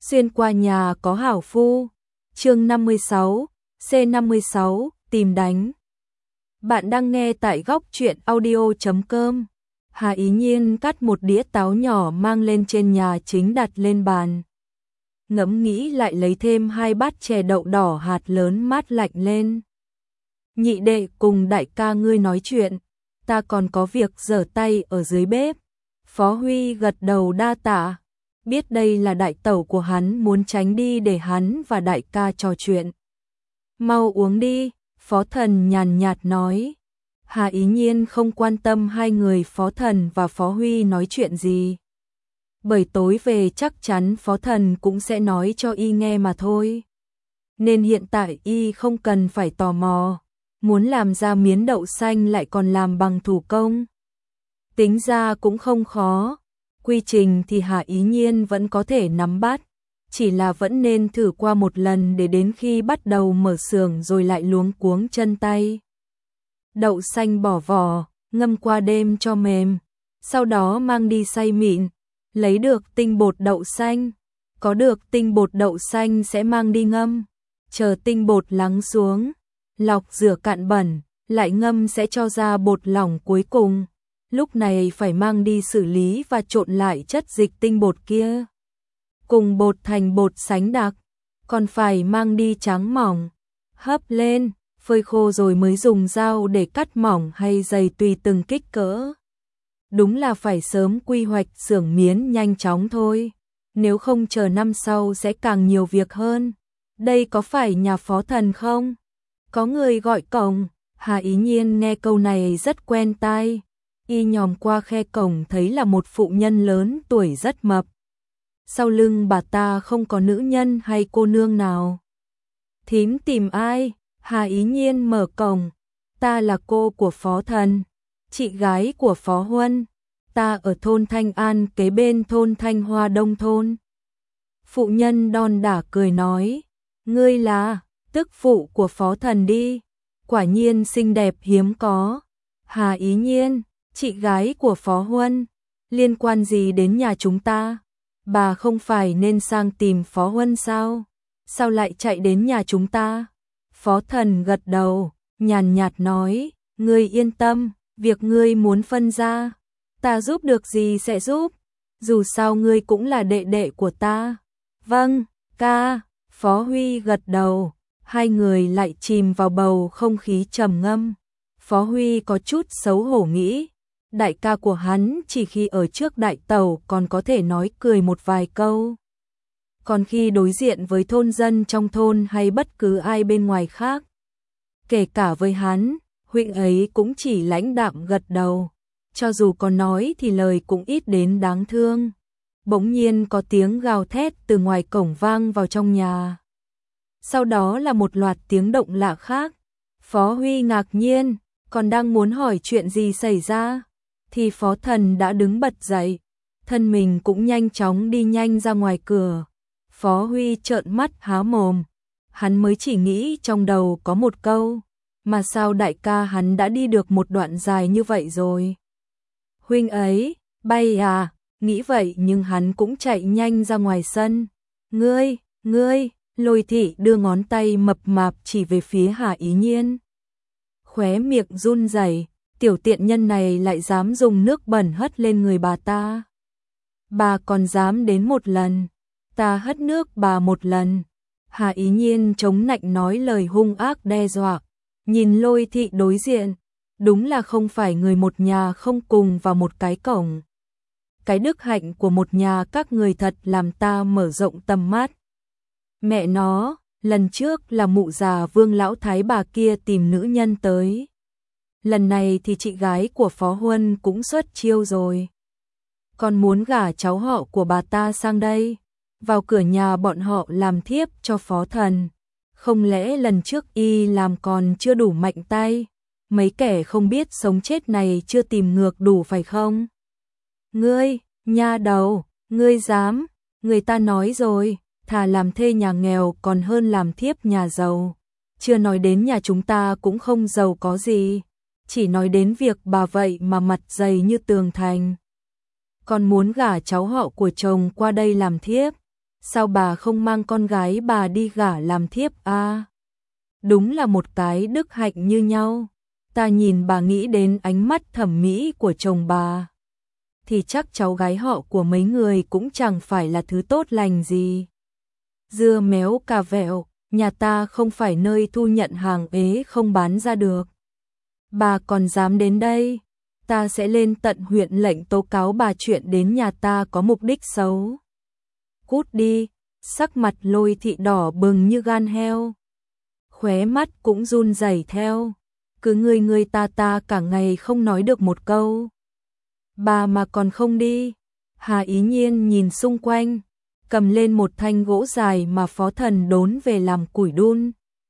Xuyên qua nhà có hảo phu. Chương 56, C56, tìm đánh. Bạn đang nghe tại góc truyện audio.com. Hà Ý Nhiên cắt một đĩa táo nhỏ mang lên trên nhà chính đặt lên bàn. Ngẫm nghĩ lại lấy thêm 2 bát chè đậu đỏ hạt lớn mát lạnh lên. Nhị đệ cùng đại ca ngươi nói chuyện, ta còn có việc rửa tay ở dưới bếp. Phó Huy gật đầu đa tạ, biết đây là đại tẩu của hắn muốn tránh đi để hắn và đại ca trò chuyện. Mau uống đi, Phó Thần nhàn nhạt nói. Hà Ý Nhiên không quan tâm hai người Phó Thần và Phó Huy nói chuyện gì. Bởi tối về chắc chắn Phó Thần cũng sẽ nói cho y nghe mà thôi. Nên hiện tại y không cần phải tò mò, muốn làm ra miến đậu xanh lại còn làm bằng thủ công. Tính ra cũng không khó, quy trình thì Hà Ý Nhiên vẫn có thể nắm bắt, chỉ là vẫn nên thử qua một lần để đến khi bắt đầu mở xưởng rồi lại luống cuống chân tay. Đậu xanh bỏ vỏ, ngâm qua đêm cho mềm, sau đó mang đi xay mịn, lấy được tinh bột đậu xanh, có được tinh bột đậu xanh sẽ mang đi ngâm, chờ tinh bột lắng xuống, lọc rửa cạn bẩn, lại ngâm sẽ cho ra bột lỏng cuối cùng. Lúc này phải mang đi xử lý và trộn lại chất dịch tinh bột kia cùng bột thành bột sánh đặc, còn phải mang đi tráng mỏng, hấp lên, phơi khô rồi mới dùng dao để cắt mỏng hay dày tùy từng kích cỡ. Đúng là phải sớm quy hoạch xưởng miến nhanh chóng thôi, nếu không chờ năm sau sẽ càng nhiều việc hơn. Đây có phải nhà Phó Thần không? Có người gọi cổng. Hà Ý Nhiên nghe câu này rất quen tai. Y nhòm qua khe cổng thấy là một phụ nhân lớn tuổi rất mập. Sau lưng bà ta không có nữ nhân hay cô nương nào. Thím tìm ai? Hà Ý Nhiên mở cổng. Ta là cô của Phó Thần, chị gái của Phó Huân. Ta ở thôn Thanh An kế bên thôn Thanh Hoa Đông thôn. Phụ nhân đon đả cười nói. Ngươi là tức phụ của Phó Thần đi. Quả nhiên xinh đẹp hiếm có. Hà Ý Nhiên, chị gái của Phó Huân, liên quan gì đến nhà chúng ta? Bà không phải nên sang tìm Phó Huân sao? Sao lại chạy đến nhà chúng ta? Phó Thần gật đầu, nhàn nhạt nói, ngươi yên tâm, việc ngươi muốn phân ra, ta giúp được gì sẽ giúp, dù sao ngươi cũng là đệ đệ của ta. Vâng, ca. Phó Huy gật đầu, hai người lại chìm vào bầu không khí trầm ngâm. Phó Huy có chút xấu hổ nghĩ, đại ca của hắn chỉ khi ở trước đại tẩu còn có thể nói cười một vài câu. Còn khi đối diện với thôn dân trong thôn hay bất cứ ai bên ngoài khác, kể cả với hắn, huynh ấy cũng chỉ lãnh đạm gật đầu. Cho dù có nói thì lời cũng ít đến đáng thương. Bỗng nhiên có tiếng gào thét từ ngoài cổng vang vào trong nhà. Sau đó là một loạt tiếng động lạ khác. Phó Huy ngạc nhiên, còn đang muốn hỏi chuyện gì xảy ra, thì Phó Thần đã đứng bật dậy, thân mình cũng nhanh chóng đi nhanh ra ngoài cửa. Phó Huy trợn mắt há mồm, hắn mới chỉ nghĩ trong đầu có một câu, mà sao đại ca hắn đã đi được một đoạn dài như vậy rồi. Huynh ấy, bay à, nghĩ vậy nhưng hắn cũng chạy nhanh ra ngoài sân. Ngươi, Lôi Thị đưa ngón tay mập mạp chỉ về phía Hà Ý Nhiên. Khóe miệng run rẩy, tiểu tiện nhân này lại dám dùng nước bẩn hất lên người bà ta. Bà còn dám đến một lần, ta hất nước bà một lần. Hà Ý Nhiên chống nạnh nói lời hung ác đe dọa, nhìn Lôi Thị đối diện, đúng là không phải người một nhà không cùng vào một cái cổng. Cái đức hạnh của một nhà các người thật làm ta mở rộng tầm mắt. Mẹ nó, lần trước là mụ già Vương lão thái bà kia tìm nữ nhân tới. Lần này thì chị gái của Phó Huân cũng xuất chiêu rồi. Còn muốn gả cháu họ của bà ta sang đây, vào cửa nhà bọn họ làm thiếp cho Phó Thần. Không lẽ lần trước y làm còn chưa đủ mạnh tay, mấy kẻ không biết sống chết này chưa tìm ngược đủ phải không? Ngươi, nha đầu, ngươi dám, người ta nói rồi, thà làm thê nhà nghèo còn hơn làm thiếp nhà giàu. Chưa nói đến nhà chúng ta cũng không giàu có gì, chỉ nói đến việc bà vậy mà mặt dày như tường thành. Còn muốn gả cháu họ của chồng qua đây làm thiếp, sao bà không mang con gái bà đi gả làm thiếp a? Đúng là một cái đức hạnh như nhau. Ta nhìn bà nghĩ đến ánh mắt thẩm mỹ của chồng bà, thì chắc cháu gái họ của mấy người cũng chẳng phải là thứ tốt lành gì. Dưa méo cà vẹo, nhà ta không phải nơi thu nhận hàng ế không bán ra được. Bà còn dám đến đây, ta sẽ lên tận huyện lệnh tố cáo bà chuyện đến nhà ta có mục đích xấu. Cút đi, sắc mặt Lôi Thị đỏ bừng như gan heo, khóe mắt cũng run rẩy theo, cứ người ta cả ngày không nói được một câu. Bà mà còn không đi. Hà Ý Nhiên nhìn xung quanh, cầm lên một thanh gỗ dài mà Phó Thần đốn về làm củi đun.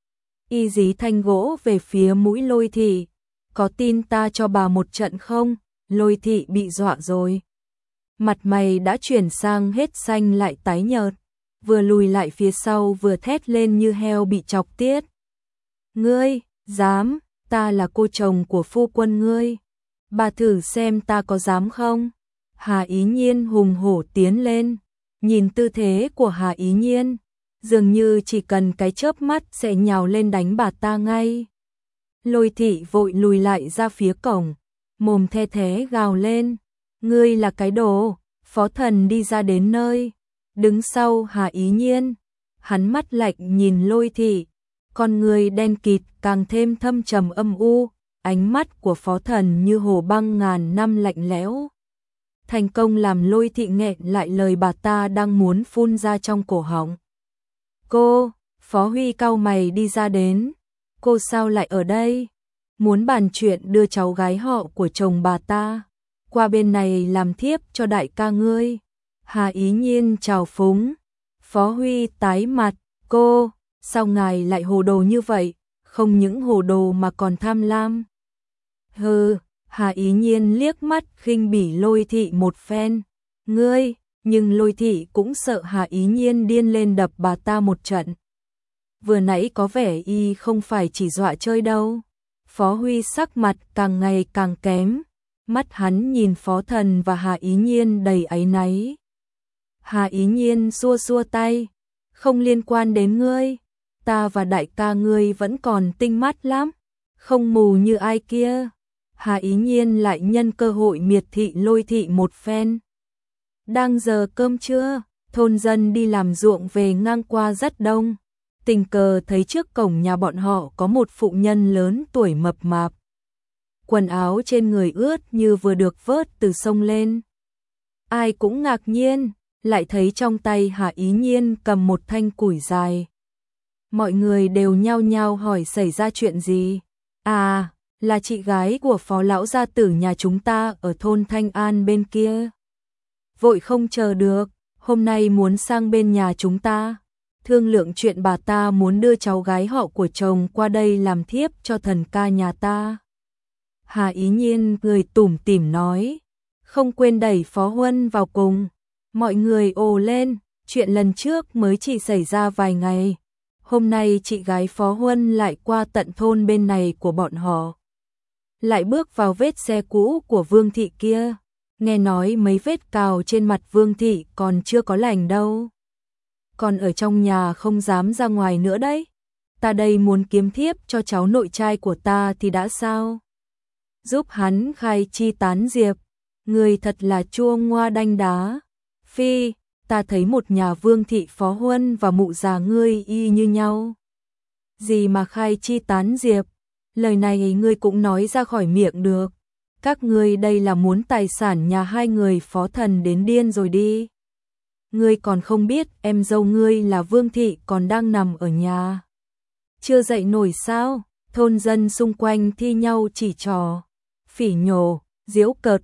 Y dí thanh gỗ về phía mũi Lôi Thị. Có tin ta cho bà một trận không? Lôi Thị bị dọa rồi. Mặt mày đã chuyển sang hết xanh lại tái nhợt, vừa lùi lại phía sau vừa thét lên như heo bị chọc tiết. Ngươi, dám, ta là cô chồng của phu quân ngươi. Bà thử xem ta có dám không? Hà Ý Nhiên hùng hổ tiến lên, nhìn tư thế của Hà Ý Nhiên, dường như chỉ cần cái chớp mắt sẽ nhào lên đánh bà ta ngay. Lôi Thị vội lùi lại ra phía cổng, mồm the thé gào lên, ngươi là cái đồ. Phó Thần đi ra đến nơi, đứng sau Hà Ý Nhiên, hắn mắt lạnh nhìn Lôi Thị, con người đen kịt càng thêm thâm trầm âm u, ánh mắt của Phó Thần như hồ băng ngàn năm lạnh lẽo. Thành công làm Lôi Thị nghẹn lại lời bà ta đang muốn phun ra trong cổ họng. Cô, Phó Huy cau mày đi ra đến, cô sao lại ở đây? Muốn bàn chuyện đưa cháu gái họ của chồng bà ta qua bên này làm thiếp cho đại ca ngươi. Hà Ý Nhiên chào phúng. Phó Huy tái mặt, cô, sao ngài lại hồ đồ như vậy? Không những hồ đồ mà còn tham lam. Hừ, Hà Ý Nhiên liếc mắt khinh bỉ Lôi Thị một phen. Ngươi, nhưng Lôi Thị cũng sợ Hà Ý Nhiên điên lên đập bà ta một trận. Vừa nãy có vẻ y không phải chỉ dọa chơi đâu. Phó Huy sắc mặt càng ngày càng kém, mắt hắn nhìn Phó Thần và Hà Ý Nhiên đầy áy náy. Hà Ý Nhiên xua xua tay, không liên quan đến ngươi, ta và đại ca ngươi vẫn còn tinh mắt lắm, không mù như ai kia. Hà Ý Nhiên lại nhân cơ hội miệt thị Lôi Thị một phen. Đang giờ cơm trưa, thôn dân đi làm ruộng về ngang qua rất đông. Tình cờ thấy trước cổng nhà bọn họ có một phụ nhân lớn tuổi mập mạp. Quần áo trên người ướt như vừa được vớt từ sông lên. Ai cũng ngạc nhiên, lại thấy trong tay Hà Ý Nhiên cầm một thanh củi dài. Mọi người đều nhao nhao hỏi xảy ra chuyện gì. À, là chị gái của Phó lão gia tử nhà chúng ta ở thôn Thanh An bên kia. Vội không chờ được, hôm nay muốn sang bên nhà chúng ta. Thương lượng chuyện bà ta muốn đưa cháu gái họ của chồng qua đây làm thiếp cho thần ca nhà ta. Hà Ý Nhiên cười tủm tỉm nói, không quên đẩy Phó Huân vào cùng. Mọi người ồ lên, chuyện lần trước mới chỉ xảy ra vài ngày. Hôm nay chị gái Phó Huân lại qua tận thôn bên này của bọn họ. Lại bước vào vết xe cũ của Vương Thị kia. Nghe nói mấy vết cào trên mặt Vương Thị còn chưa có lành đâu. Còn ở trong nhà không dám ra ngoài nữa đấy. Ta đây muốn kiếm thiếp cho cháu nội trai của ta thì đã sao? Giúp hắn khai chi tán diệp. Người thật là chua ngoa đanh đá. Phi, ta thấy một nhà Vương Thị Phó Huân và mụ già ngươi y như nhau. Gì mà khai chi tán diệp? Lời này ngươi cũng nói ra khỏi miệng được. Các ngươi đây là muốn tài sản nhà hai người Phó Thần đến điên rồi đi. Ngươi còn không biết em dâu ngươi là Vương Thị còn đang nằm ở nhà. Chưa dậy nổi sao? Thôn dân xung quanh thi nhau chỉ trò, phỉ nhổ, giễu cợt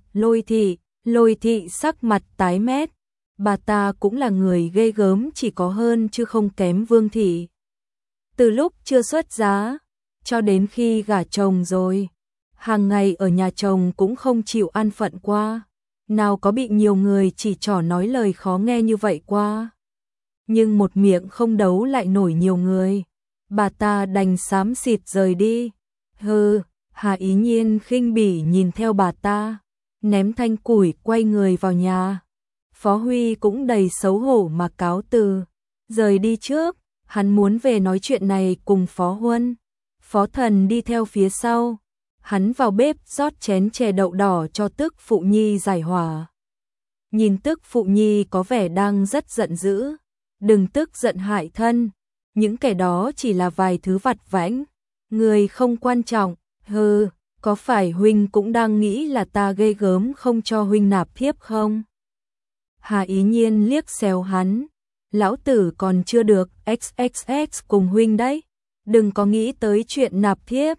Lôi Thị sắc mặt tái mét. Bà ta cũng là người ghê gớm, chỉ có hơn chứ không kém Vương Thị. Từ lúc chưa xuất giá, cho đến khi gả chồng rồi, hàng ngày ở nhà chồng cũng không chịu an phận qua. Nào có bị nhiều người chỉ trỏ nói lời khó nghe như vậy qua. Nhưng một miệng không đấu lại nổi nhiều người. Bà ta đành xám xịt rời đi. Hừ, Hà Ý Nhiên khinh bỉ nhìn theo bà ta, ném thanh củi quay người vào nhà. Phó Huy cũng đầy xấu hổ mà cáo từ, rời đi trước, hắn muốn về nói chuyện này cùng Phó Huân. Phó Thần đi theo phía sau, hắn vào bếp rót chén chè đậu đỏ cho Tức Phụ Nhi giải hỏa. Nhìn Tức Phụ Nhi có vẻ đang rất giận dữ, đừng tức giận hại thân, những kẻ đó chỉ là vài thứ vặt vãnh, người không quan trọng, hừ, có phải huynh cũng đang nghĩ là ta ghê gớm không cho huynh nạp thiếp không? Hà Ý Nhiên liếc xéo hắn, lão tử còn chưa được XXX cùng huynh đấy, đừng có nghĩ tới chuyện nạp thiếp.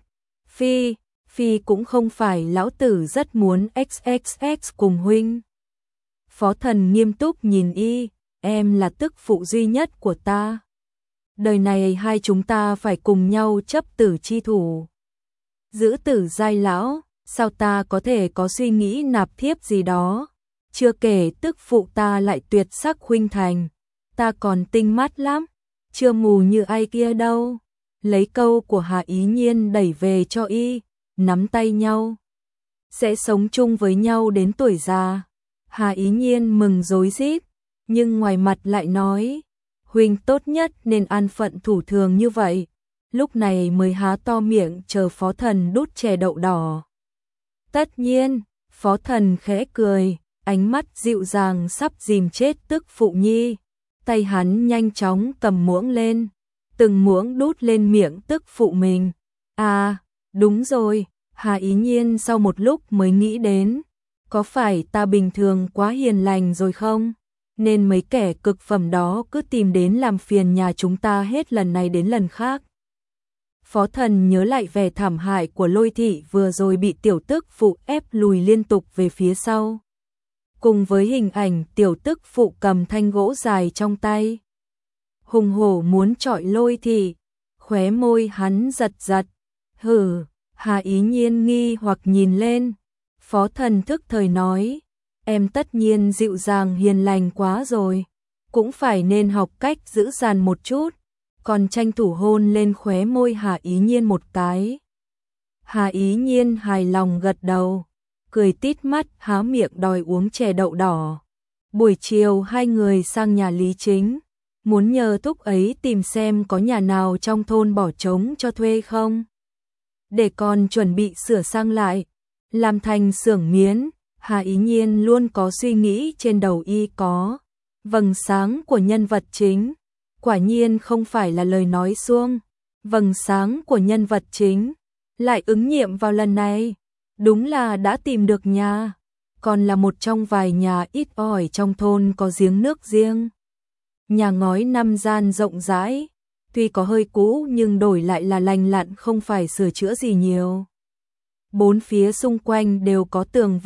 Phi cũng không phải lão tử rất muốn XXX cùng huynh. Phó Thần nghiêm túc nhìn y, em là tức phụ duy nhất của ta. Đời này hai chúng ta phải cùng nhau chấp tử chi thủ. Giữ tử giai lão, sao ta có thể có suy nghĩ nạp thiếp gì đó. Chưa kể tức phụ ta lại tuyệt sắc khuynh thành. Ta còn tinh mắt lắm, chưa mù như ai kia đâu. Lấy câu của Hà Ý Nhiên đẩy về cho y, nắm tay nhau. Sẽ sống chung với nhau đến tuổi già. Hà Ý Nhiên mừng rối rít, nhưng ngoài mặt lại nói, huynh tốt nhất nên an phận thủ thường như vậy. Lúc này mới há to miệng chờ Phó Thần đút chè đậu đỏ. Tất nhiên, Phó Thần khẽ cười, ánh mắt dịu dàng sắp dìm chết Tức Phụ Nhi. Tay hắn nhanh chóng cầm muỗng lên, từng muỗng đút lên miệng Tức Phụ mình. À, đúng rồi, Hà Ý Nhiên sau một lúc mới nghĩ đến, có phải ta bình thường quá hiền lành rồi không? Nên mấy kẻ cực phẩm đó cứ tìm đến làm phiền nhà chúng ta hết lần này đến lần khác. Phó Thần nhớ lại vẻ thảm hại của Lôi thị vừa rồi bị tiểu tức phụ ép lùi liên tục về phía sau. Cùng với hình ảnh tiểu tức phụ cầm thanh gỗ dài trong tay. Hùng hổ muốn chọi Lôi thị, khóe môi hắn giật giật. Hừ, Hà Ý Nhiên nghi hoặc nhìn lên. Phó Thần thức thời nói, em tất nhiên dịu dàng hiền lành quá rồi, cũng phải nên học cách giữ dàn một chút. Còn tranh thủ hôn lên khóe môi Hà Ý Nhiên một cái. Hà Ý Nhiên hài lòng gật đầu, cười tít mắt há miệng đòi uống chè đậu đỏ. Buổi chiều hai người sang nhà Lý Chính, muốn nhờ thúc ấy tìm xem có nhà nào trong thôn bỏ trống cho thuê không. Để con chuẩn bị sửa sang lại, làm thành xưởng miến. Hà Ý Nhiên luôn có suy nghĩ trên đầu y có vầng sáng của nhân vật chính. Quả nhiên không phải là lời nói suông, vầng sáng của nhân vật chính lại ứng nghiệm vào lần này, đúng là đã tìm được nhà, còn là một trong vài nhà ít ỏi trong thôn có giếng nước riêng. Nhà ngói 5 gian rộng rãi, tuy có hơi cũ nhưng đổi lại là lành lặn không phải sửa chữa gì nhiều. Bốn phía xung quanh đều có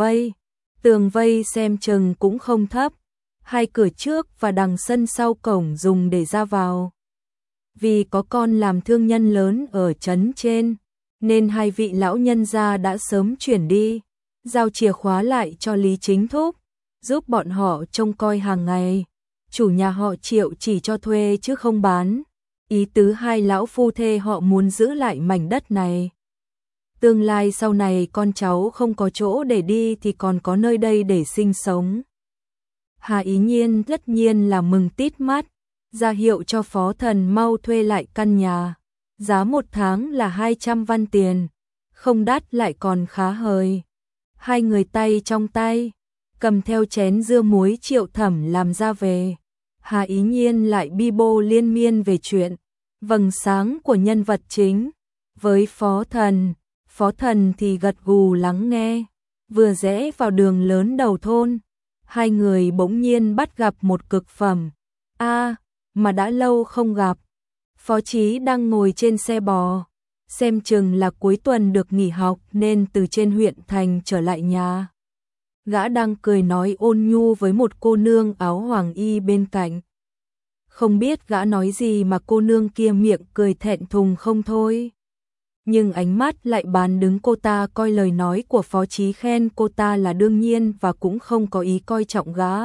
tường vây xem chừng cũng không thấp. Hai cửa trước và đằng sân sau cổng dùng để ra vào. Vì có con làm thương nhân lớn ở trấn trên, nên hai vị lão nhân gia đã sớm chuyển đi, giao chìa khóa lại cho Lý Chính thúc, giúp bọn họ trông coi hàng ngày. Chủ nhà họ Triệu chỉ cho thuê chứ không bán. Ý tứ hai lão phu thê họ muốn giữ lại mảnh đất này. Tương lai sau này con cháu không có chỗ để đi thì còn có nơi đây để sinh sống. Hà Ý Nhiên tất nhiên là mừng tít mắt, ra hiệu cho Phó Thần mau thuê lại căn nhà. Giá một tháng là 200 văn tiền, không đắt lại còn khá hời. Hai người tay trong tay, cầm theo chén dưa muối Triệu Thẩm làm ra về. Hà Ý Nhiên lại bi bô liên miên về chuyện vầng sáng của nhân vật chính. Với Phó Thần thì gật gù lắng nghe. Vừa rẽ vào đường lớn đầu thôn, hai người bỗng nhiên bắt gặp một cực phẩm. Mà đã lâu không gặp. Phó Chí đang ngồi trên xe bò, xem chừng là cuối tuần được nghỉ học nên từ trên huyện thành trở lại nhà. Gã đang cười nói ôn nhu với một cô nương áo hoàng y bên cạnh. Không biết gã nói gì mà cô nương kia miệng cười thẹn thùng không thôi. Nhưng ánh mắt lại bán đứng cô ta, coi lời nói của Phó Chí khen cô ta là đương nhiên và cũng không có ý coi trọng gã.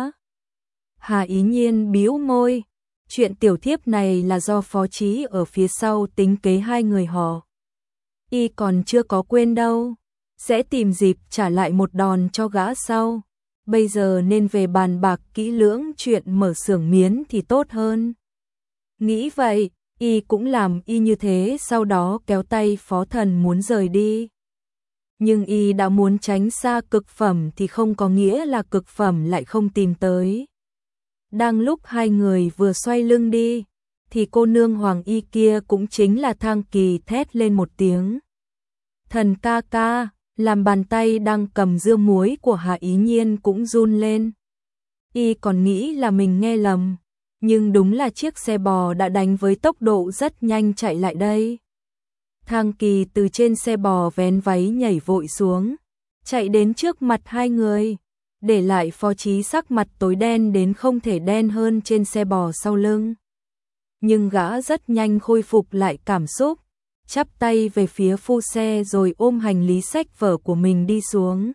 Hà Ý Nhiên bĩu môi, chuyện tiểu thiếp này là do Phó Chí ở phía sau tính kế hai người họ. Y còn chưa có quên đâu, sẽ tìm dịp trả lại một đòn cho gã sau. bây giờ nên về bàn bạc kỹ lưỡng chuyện mở xưởng miến thì tốt hơn. Nghĩ vậy, y cũng làm y như thế, sau đó kéo tay Phó Thần muốn rời đi. Nhưng y đã muốn tránh xa cực phẩm thì không có nghĩa là cực phẩm lại không tìm tới. Đang lúc hai người vừa xoay lưng đi, thì cô nương Hoàng Y kia cũng chính là Thang Kỳ thét lên một tiếng. Thần ca ca, làm bàn tay đang cầm dưa muối của Hạ Ý Nhiên cũng run lên. Y còn nghĩ là mình nghe lầm, nhưng đúng là chiếc xe bò đã đánh với tốc độ rất nhanh chạy lại đây. Thang Kỳ từ trên xe bò vén váy nhảy vội xuống, chạy đến trước mặt hai người, để lại Phó Chí sắc mặt tối đen đến không thể đen hơn trên xe bò sau lưng. Nhưng gã rất nhanh khôi phục lại cảm xúc, chắp tay về phía phu xe rồi ôm hành lý sách vở của mình đi xuống.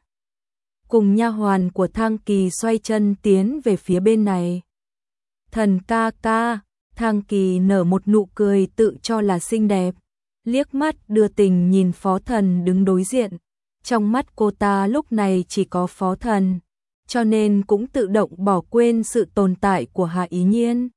Cùng nha hoàn của Thang Kỳ xoay chân tiến về phía bên này. Thần ca ca, Thang Kỳ nở một nụ cười tự cho là xinh đẹp, liếc mắt đưa tình nhìn Phó Thần đứng đối diện. Trong mắt cô ta lúc này chỉ có Phó Thần, cho nên cũng tự động bỏ quên sự tồn tại của Hạ Ý Nhiên.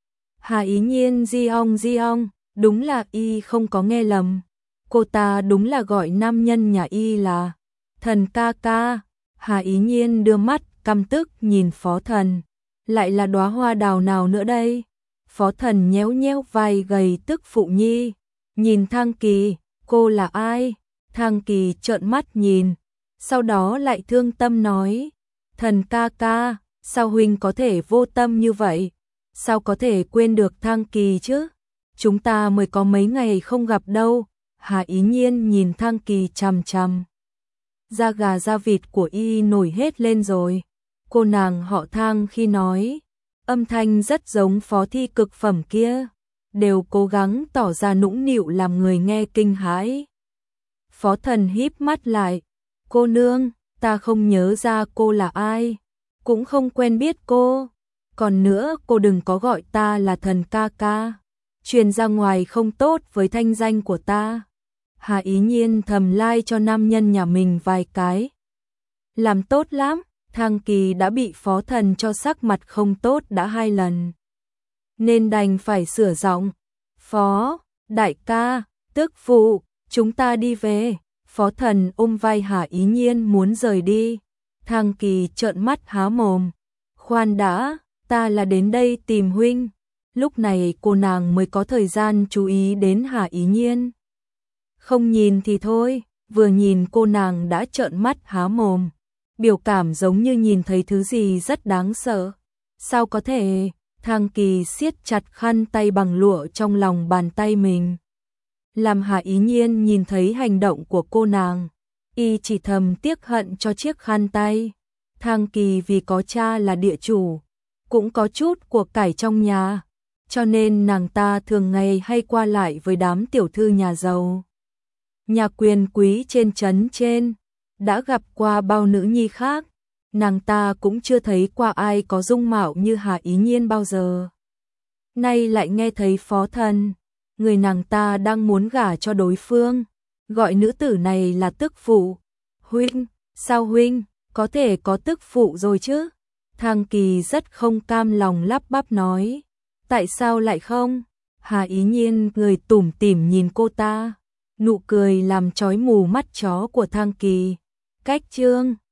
Hạ Ý Nhiên di ong, đúng là y không có nghe lầm. Cô ta đúng là gọi nam nhân nhà y là thần ca ca. Hạ Ý Nhiên đưa mắt căm tức nhìn Phó Thần, lại là đóa hoa đào nào nữa đây? Phó Thần nhéo nhéo vai gầy tức phụ nhi, nhìn Thang Kỳ, cô là ai? Thang Kỳ trợn mắt nhìn, sau đó lại thương tâm nói, thần ca ca, sao huynh có thể vô tâm như vậy? Sao có thể quên được Thang Kỳ chứ? Chúng ta mới có mấy ngày không gặp đâu. Hạ Ý Nhiên nhìn Thang Kỳ chằm chằm. Da gà da vịt của y nổi hết lên rồi. Cô nàng họ Thang khi nói, âm thanh rất giống phó thi cực phẩm kia, đều cố gắng tỏ ra nũng nịu làm người nghe kinh hãi. Phó Thần híp mắt lại, cô nương, ta không nhớ ra cô là ai, cũng không quen biết cô. Còn nữa, cô đừng có gọi ta là thần ca ca, truyền ra ngoài không tốt với thanh danh của ta. Hạ Ý Nhiên thầm lai cho nam nhân nhà mình vài cái. Làm tốt lắm, Thang Kỳ đã bị Phó Thần cho sắc mặt không tốt đã 2 lần, nên đành phải sửa giọng. Phó, đại ca, tức phụ, chúng ta đi về. Phó Thần ôm vai Hạ Ý Nhiên muốn rời đi. Thang Kỳ trợn mắt há mồm. Khoan đã, ta là đến đây tìm huynh. Lúc này cô nàng mới có thời gian chú ý đến Hạ Ý Nhiên. Không nhìn thì thôi, vừa nhìn cô nàng đã trợn mắt há mồm. Biểu cảm giống như nhìn thấy thứ gì rất đáng sợ. Sao có thể? Thang Kỳ siết chặt khăn tay bằng lụa trong lòng bàn tay mình. Làm Hạ Ý Nhiên nhìn thấy hành động của cô nàng, y chỉ thầm tiếc hận cho chiếc khăn tay. Thang Kỳ vì có cha là địa chủ, cũng có chút của cải trong nhà, cho nên nàng ta thường ngày hay qua lại với đám tiểu thư nhà giàu, nhà quyền quý trên trấn trên. Đã gặp qua bao nữ nhi khác, nàng ta cũng chưa thấy qua ai có dung mạo như Hạ Ý Nhiên bao giờ. Nay lại nghe thấy Phó Thần, người nàng ta đang muốn gả cho đối phương, gọi nữ tử này là tức phụ. Huynh, sao huynh có thể có tức phụ rồi chứ? Thang Kỳ rất không cam lòng lắp bắp nói, tại sao lại không? Hạ Ý Nhiên người tủm tỉm nhìn cô ta, nụ cười làm chói mù mắt chó của Thang Kỳ. Cách chương